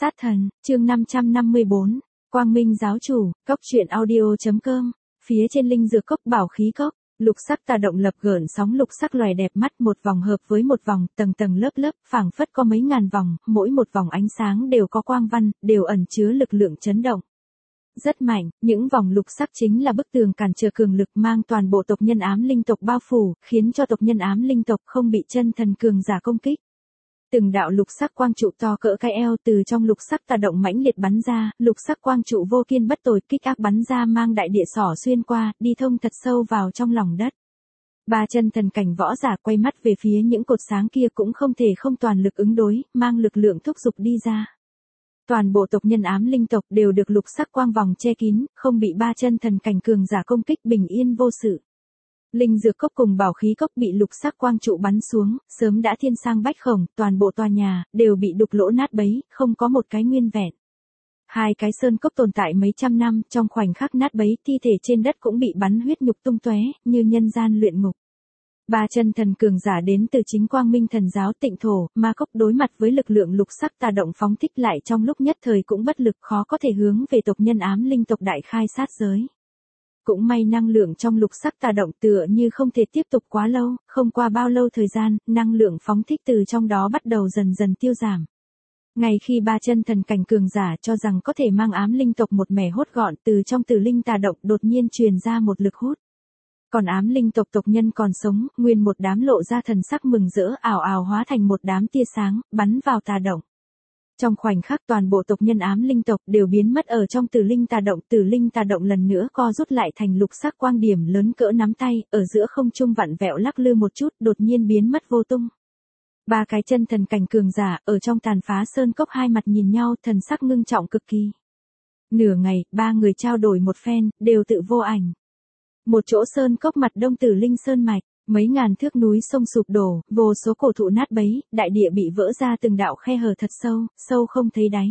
Sát thần, chương 554, Quang Minh giáo chủ, cốc truyện audio.com, phía trên linh dược cốc bảo khí cốc, lục sắc tà động lập gợn sóng lục sắc loài đẹp mắt một vòng hợp với một vòng, tầng tầng lớp lớp, phảng phất có mấy ngàn vòng, mỗi một vòng ánh sáng đều có quang văn, đều ẩn chứa lực lượng chấn động. Rất mạnh, những vòng lục sắc chính là bức tường cản trở cường lực mang toàn bộ tộc nhân ám linh tộc bao phủ, khiến cho tộc nhân ám linh tộc không bị chân thần cường giả công kích. Từng đạo lục sắc quang trụ to cỡ cái eo từ trong lục sắc tà động mãnh liệt bắn ra, lục sắc quang trụ vô kiên bất tồi kích ác bắn ra mang đại địa xỏ xuyên qua, đi thông thật sâu vào trong lòng đất. Ba chân thần cảnh võ giả quay mắt về phía những cột sáng kia cũng không thể không toàn lực ứng đối, mang lực lượng thúc giục đi ra. Toàn bộ tộc nhân ám linh tộc đều được lục sắc quang vòng che kín, không bị ba chân thần cảnh cường giả công kích bình yên vô sự. Linh dược cốc cùng bảo khí cốc bị lục sắc quang trụ bắn xuống, sớm đã thiên sang bách khổng, toàn bộ tòa nhà, đều bị đục lỗ nát bấy, không có một cái nguyên vẹn. Hai cái sơn cốc tồn tại mấy trăm năm, trong khoảnh khắc nát bấy, thi thể trên đất cũng bị bắn huyết nhục tung tóe, như nhân gian luyện ngục. Ba chân thần cường giả đến từ chính Quang Minh thần giáo Tịnh Thổ, ma cốc đối mặt với lực lượng lục sắc tà động phóng thích lại trong lúc nhất thời cũng bất lực khó có thể hướng về tộc nhân ám linh tộc đại khai sát giới. Cũng may năng lượng trong lục sắc tà động tựa như không thể tiếp tục quá lâu, không qua bao lâu thời gian, năng lượng phóng thích từ trong đó bắt đầu dần dần tiêu giảm. Ngay khi ba chân thần cảnh cường giả cho rằng có thể mang ám linh tộc một mẻ hốt gọn từ trong tử linh tà động đột nhiên truyền ra một lực hút. Còn ám linh tộc tộc nhân còn sống, nguyên một đám lộ ra thần sắc mừng rỡ ảo ảo hóa thành một đám tia sáng, bắn vào tà động. Trong khoảnh khắc toàn bộ tộc nhân ám linh tộc đều biến mất ở trong tử linh tà động lần nữa co rút lại thành lục sắc quang điểm lớn cỡ nắm tay, ở giữa không trung vặn vẹo lắc lư một chút đột nhiên biến mất vô tung. Ba cái chân thần cảnh cường giả ở trong tàn phá sơn cốc hai mặt nhìn nhau thần sắc ngưng trọng cực kỳ. Nửa ngày, ba người trao đổi một phen, đều tự vô ảnh. Một chỗ sơn cốc mặt đông tử linh sơn mạch. Mấy ngàn thước núi sông sụp đổ, vô số cổ thụ nát bấy, đại địa bị vỡ ra từng đạo khe hở thật sâu, sâu không thấy đáy.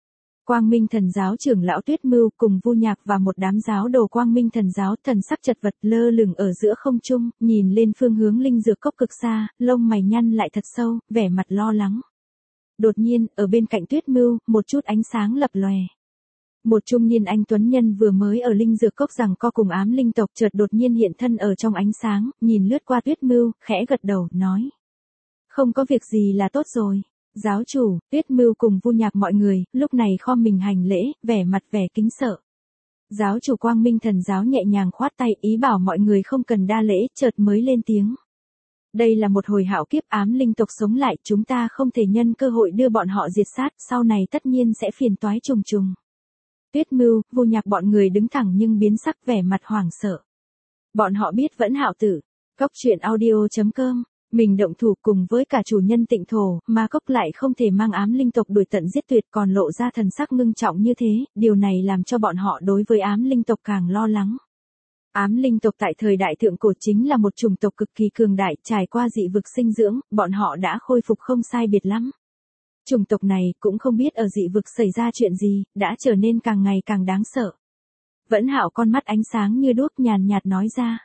Quang Minh thần giáo trưởng lão Tuyết Mưu cùng Vu Nhạc và một đám giáo đồ Quang Minh thần giáo thần sắc chật vật lơ lửng ở giữa không trung, nhìn lên phương hướng linh dược cốc cực xa, lông mày nhăn lại thật sâu, vẻ mặt lo lắng. Đột nhiên, ở bên cạnh Tuyết Mưu, một chút ánh sáng lập lòe. Một trung niên anh tuấn nhân vừa mới ở linh dược cốc rằng co cùng ám linh tộc chợt đột nhiên hiện thân ở trong ánh sáng, nhìn lướt qua Tuyết Mưu, khẽ gật đầu, nói. Không có việc gì là tốt rồi. Giáo chủ, Tuyết Mưu cùng Vu Nhạc mọi người, lúc này khom mình hành lễ, vẻ mặt vẻ kính sợ. Giáo chủ Quang Minh thần giáo nhẹ nhàng khoát tay ý bảo mọi người không cần đa lễ, chợt mới lên tiếng. Đây là một hồi hạo kiếp ám linh tộc sống lại, chúng ta không thể nhân cơ hội đưa bọn họ diệt sát, sau này tất nhiên sẽ phiền toái trùng trùng. Tuyết Mưu, Vu Nhạc bọn người đứng thẳng nhưng biến sắc vẻ mặt hoảng sợ. Bọn họ biết Vẫn Hạo tử, cốc truyện audio.com, mình động thủ cùng với cả chủ nhân Tịnh Thổ, mà cốc lại không thể mang ám linh tộc đuổi tận giết tuyệt còn lộ ra thần sắc ngưng trọng như thế, điều này làm cho bọn họ đối với ám linh tộc càng lo lắng. Ám linh tộc tại thời đại thượng cổ chính là một chủng tộc cực kỳ cường đại, trải qua dị vực sinh dưỡng, bọn họ đã khôi phục không sai biệt lắm. Chủng tộc này cũng không biết ở dị vực xảy ra chuyện gì, đã trở nên càng ngày càng đáng sợ. Vẫn Hạo con mắt ánh sáng như đuốc nhàn nhạt nói ra.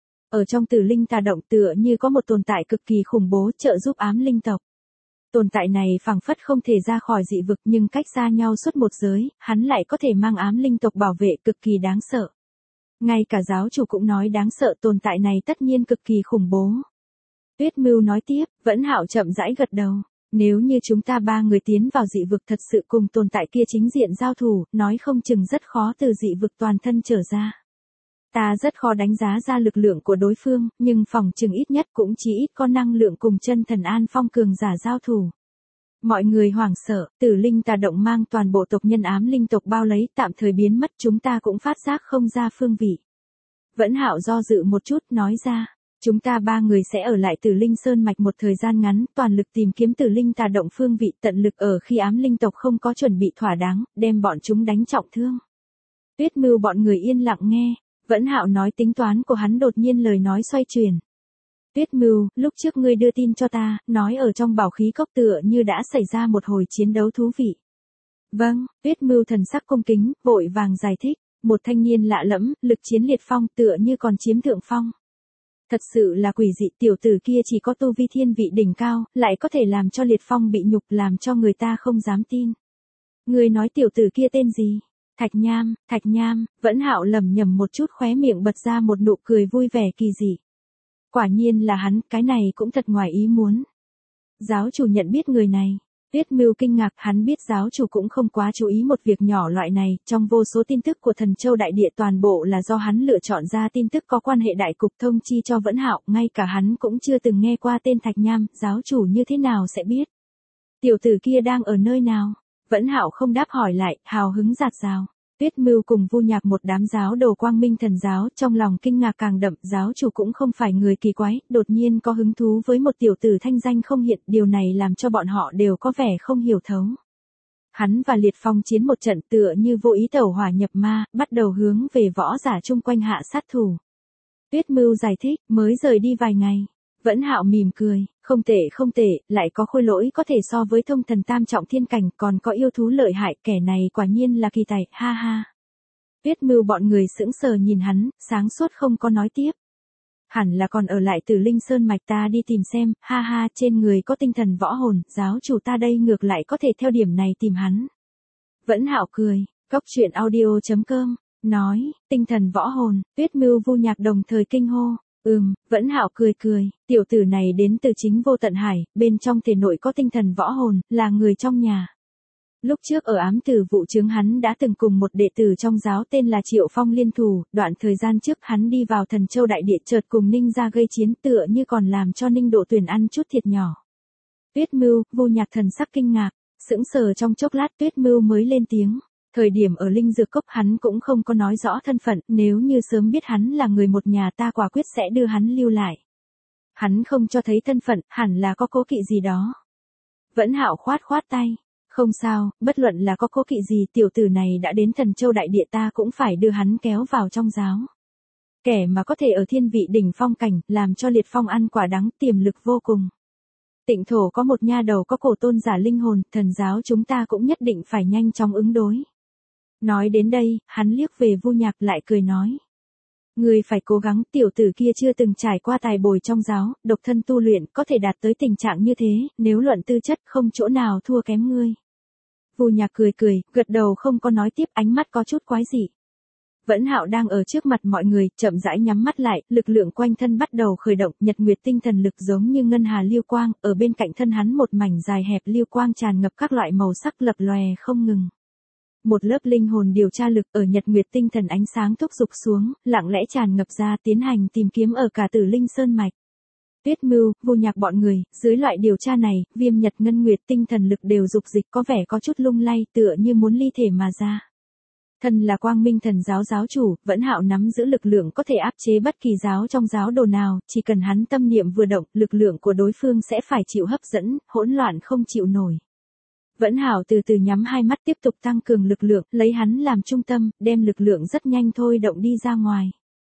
Ở trong tử linh tà động tựa như có một tồn tại cực kỳ khủng bố trợ giúp ám linh tộc. Tồn tại này phảng phất không thể ra khỏi dị vực nhưng cách xa nhau suốt một giới, hắn lại có thể mang ám linh tộc bảo vệ cực kỳ đáng sợ. Ngay cả giáo chủ cũng nói đáng sợ tồn tại này tất nhiên cực kỳ khủng bố. Tuyết Mưu nói tiếp, Vẫn Hạo chậm rãi gật đầu. Nếu như chúng ta ba người tiến vào dị vực thật sự cùng tồn tại kia chính diện giao thủ, nói không chừng rất khó từ dị vực toàn thân trở ra. Ta rất khó đánh giá ra lực lượng của đối phương, nhưng phòng chừng ít nhất cũng chỉ ít có năng lượng cùng chân thần An Phong cường giả giao thủ. Mọi người hoảng sợ, tử linh tà động mang toàn bộ tộc nhân ám linh tộc bao lấy tạm thời biến mất chúng ta cũng phát giác không ra phương vị. Vẫn Hạo do dự một chút nói ra. Chúng ta ba người sẽ ở lại Tử Linh Sơn mạch một thời gian ngắn, toàn lực tìm kiếm Tử Linh tà động phương vị, tận lực ở khi ám linh tộc không có chuẩn bị thỏa đáng, đem bọn chúng đánh trọng thương. Tuyết Mưu bọn người yên lặng nghe, Vẫn Hạo nói tính toán của hắn đột nhiên lời nói xoay chuyển. Tuyết Mưu, lúc trước ngươi đưa tin cho ta, nói ở trong bảo khí cốc tựa như đã xảy ra một hồi chiến đấu thú vị. Vâng, Tuyết Mưu thần sắc cung kính, vội vàng giải thích, một thanh niên lạ lẫm, lực chiến liệt phong tựa như còn chiếm thượng phong. Thật sự là quỷ dị, tiểu tử kia chỉ có tu vi thiên vị đỉnh cao, lại có thể làm cho liệt phong bị nhục làm cho người ta không dám tin. Ngươi nói tiểu tử kia tên gì? Thạch Nham, Vẫn Hạo lẩm nhẩm một chút khóe miệng bật ra một nụ cười vui vẻ kỳ dị. Quả nhiên là hắn, cái này cũng thật ngoài ý muốn. Giáo chủ nhận biết người này. Tuyết Mưu kinh ngạc, hắn biết giáo chủ cũng không quá chú ý một việc nhỏ loại này, trong vô số tin tức của Thần Châu Đại Địa toàn bộ là do hắn lựa chọn ra tin tức có quan hệ đại cục thông chi cho Vẫn Hạo, ngay cả hắn cũng chưa từng nghe qua tên Thạch Nham, giáo chủ như thế nào sẽ biết. Tiểu tử kia đang ở nơi nào? Vẫn Hạo không đáp hỏi lại, hào hứng rạt rào. Tuyết Mưu cùng Vu Nhạc một đám giáo đồ Quang Minh Thần giáo, trong lòng kinh ngạc càng đậm, giáo chủ cũng không phải người kỳ quái, đột nhiên có hứng thú với một tiểu tử thanh danh không hiện, điều này làm cho bọn họ đều có vẻ không hiểu thấu. Hắn và Liệt Phong chiến một trận tựa như vô ý tẩu hỏa nhập ma, bắt đầu hướng về võ giả chung quanh hạ sát thủ. Tuyết Mưu giải thích, mới rời đi vài ngày. Vẫn Hạo mỉm cười, không tệ, lại có khôi lỗi có thể so với thông thần tam trọng thiên cảnh, còn có yêu thú lợi hại, kẻ này quả nhiên là kỳ tài, ha ha. Tuyết Mưu bọn người sững sờ nhìn hắn, sáng suốt không có nói tiếp. Hẳn là còn ở lại Tử Linh Sơn mạch, ta đi tìm xem, ha ha, trên người có tinh thần võ hồn, giáo chủ ta đây ngược lại có thể theo điểm này tìm hắn. Vẫn Hạo cười, coctruyện.audio.com, nói, tinh thần võ hồn, Tuyết Mưu Vu Nhạc đồng thời kinh hô. Vẫn Hạo cười, tiểu tử này đến từ chính Vô Tận Hải, bên trong thể nội có tinh thần võ hồn, là người trong nhà. Lúc trước ở ám tử vụ chướng hắn đã từng cùng một đệ tử trong giáo tên là Triệu Phong liên thủ, đoạn thời gian trước hắn đi vào Thần Châu Đại Địa chợt cùng Ninh ra gây chiến tựa như còn làm cho Ninh Độ Tuyển ăn chút thiệt nhỏ. Tuyết Mưu, Vu Nhạc thần sắc kinh ngạc, sững sờ trong chốc lát Tuyết Mưu mới lên tiếng. Thời điểm ở Linh Dược Cốc hắn cũng không có nói rõ thân phận, nếu như sớm biết hắn là người một nhà ta quả quyết sẽ đưa hắn lưu lại. Hắn không cho thấy thân phận, hẳn là có cố kỵ gì đó. Vẫn Hạo khoát tay. Không sao, bất luận là có cố kỵ gì, tiểu tử này đã đến Thần Châu Đại Địa ta cũng phải đưa hắn kéo vào trong giáo. Kẻ mà có thể ở thiên vị đỉnh phong cảnh, làm cho Liệt Phong ăn quả đắng, tiềm lực vô cùng. Tịnh thổ có một nha đầu có cổ tôn giả linh hồn, thần giáo chúng ta cũng nhất định phải nhanh chóng ứng đối. Nói đến đây, hắn liếc về Vu Nhạc lại cười nói. Ngươi phải cố gắng, tiểu tử kia chưa từng trải qua tài bồi trong giáo, độc thân tu luyện, có thể đạt tới tình trạng như thế, nếu luận tư chất không chỗ nào thua kém ngươi. Vu Nhạc cười, gật đầu không có nói tiếp, ánh mắt có chút quái dị. Vẫn Hạo đang ở trước mặt mọi người, chậm rãi nhắm mắt lại, lực lượng quanh thân bắt đầu khởi động, nhật nguyệt tinh thần lực giống như ngân hà lưu quang, ở bên cạnh thân hắn một mảnh dài hẹp lưu quang tràn ngập các loại màu sắc lập lòe không ngừng. Một lớp linh hồn điều tra lực ở nhật nguyệt tinh thần ánh sáng thúc giục xuống, lặng lẽ tràn ngập ra tiến hành tìm kiếm ở cả Tử Linh Sơn mạch. Tuyết Mưu, Vu Nhạc bọn người, dưới loại điều tra này, viêm nhật ngân nguyệt tinh thần lực đều dục dịch có vẻ có chút lung lay tựa như muốn ly thể mà ra. Thân là Quang Minh Thần giáo giáo chủ, Vẫn Hạo nắm giữ lực lượng có thể áp chế bất kỳ giáo trong giáo đồ nào, chỉ cần hắn tâm niệm vừa động, lực lượng của đối phương sẽ phải chịu hấp dẫn, hỗn loạn không chịu nổi. Vẫn Hạo từ từ nhắm hai mắt tiếp tục tăng cường lực lượng, lấy hắn làm trung tâm, đem lực lượng rất nhanh thôi động đi ra ngoài.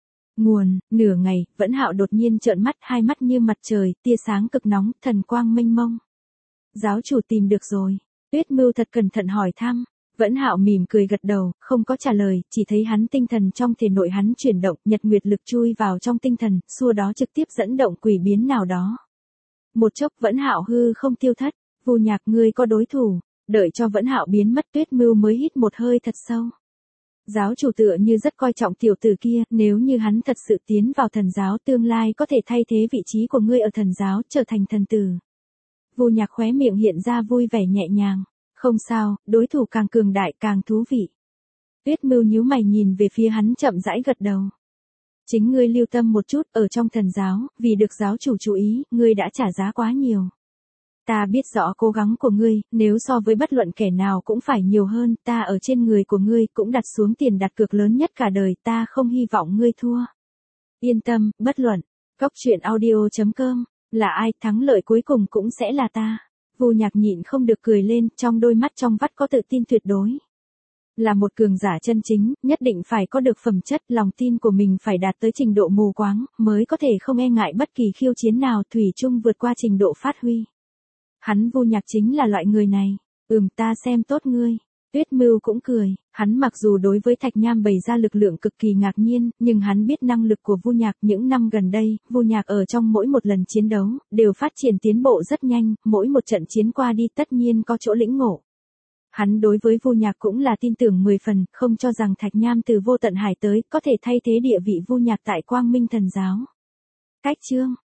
Nửa ngày, Vẫn Hạo đột nhiên trợn mắt, hai mắt như mặt trời, tia sáng cực nóng, thần quang mênh mông. Giáo chủ tìm được rồi. Tuyết Mưu thật cẩn thận hỏi thăm. Vẫn Hạo mỉm cười gật đầu, không có trả lời, chỉ thấy hắn tinh thần trong thể nội hắn chuyển động, nhật nguyệt lực chui vào trong tinh thần, xua đó trực tiếp dẫn động quỷ biến nào đó. Một chốc Vẫn Hạo hư không tiêu thất. Vu Nhạc, ngươi có đối thủ. Đợi cho Vẫn Hạo biến mất, Tuyết Mưu mới hít một hơi thật sâu. Giáo chủ tựa như rất coi trọng tiểu tử kia, nếu như hắn thật sự tiến vào thần giáo tương lai có thể thay thế vị trí của ngươi ở thần giáo, trở thành thần tử. Vu Nhạc khóe miệng hiện ra vui vẻ nhẹ nhàng. Không sao, đối thủ càng cường đại càng thú vị. Tuyết Mưu nhíu mày nhìn về phía hắn chậm rãi gật đầu. Chính ngươi lưu tâm một chút, ở trong thần giáo, vì được giáo chủ chú ý, ngươi đã trả giá quá nhiều. Ta biết rõ cố gắng của ngươi, nếu so với bất luận kẻ nào cũng phải nhiều hơn, ta ở trên người của ngươi cũng đặt xuống tiền đặt cược lớn nhất cả đời, ta không hy vọng ngươi thua. Yên tâm, bất luận, coctruyện.audio.com, là ai thắng lợi cuối cùng cũng sẽ là ta. Vu Nhạc nhịn không được cười lên, trong đôi mắt trong vắt có tự tin tuyệt đối. Là một cường giả chân chính, nhất định phải có được phẩm chất, lòng tin của mình phải đạt tới trình độ mù quáng, mới có thể không e ngại bất kỳ khiêu chiến nào, thủy chung vượt qua trình độ phát huy. Hắn Vu Nhạc chính là loại người này. Ta xem tốt ngươi. Tuyết Mưu cũng cười, hắn mặc dù đối với Thạch Nham bày ra lực lượng cực kỳ ngạc nhiên, nhưng hắn biết năng lực của Vu Nhạc. Những năm gần đây, Vu Nhạc ở trong mỗi một lần chiến đấu, đều phát triển tiến bộ rất nhanh, mỗi một trận chiến qua đi tất nhiên có chỗ lĩnh ngộ. Hắn đối với Vu Nhạc cũng là tin tưởng 10 phần, không cho rằng Thạch Nham từ Vô Tận Hải tới có thể thay thế địa vị Vu Nhạc tại Quang Minh Thần giáo. Cách chương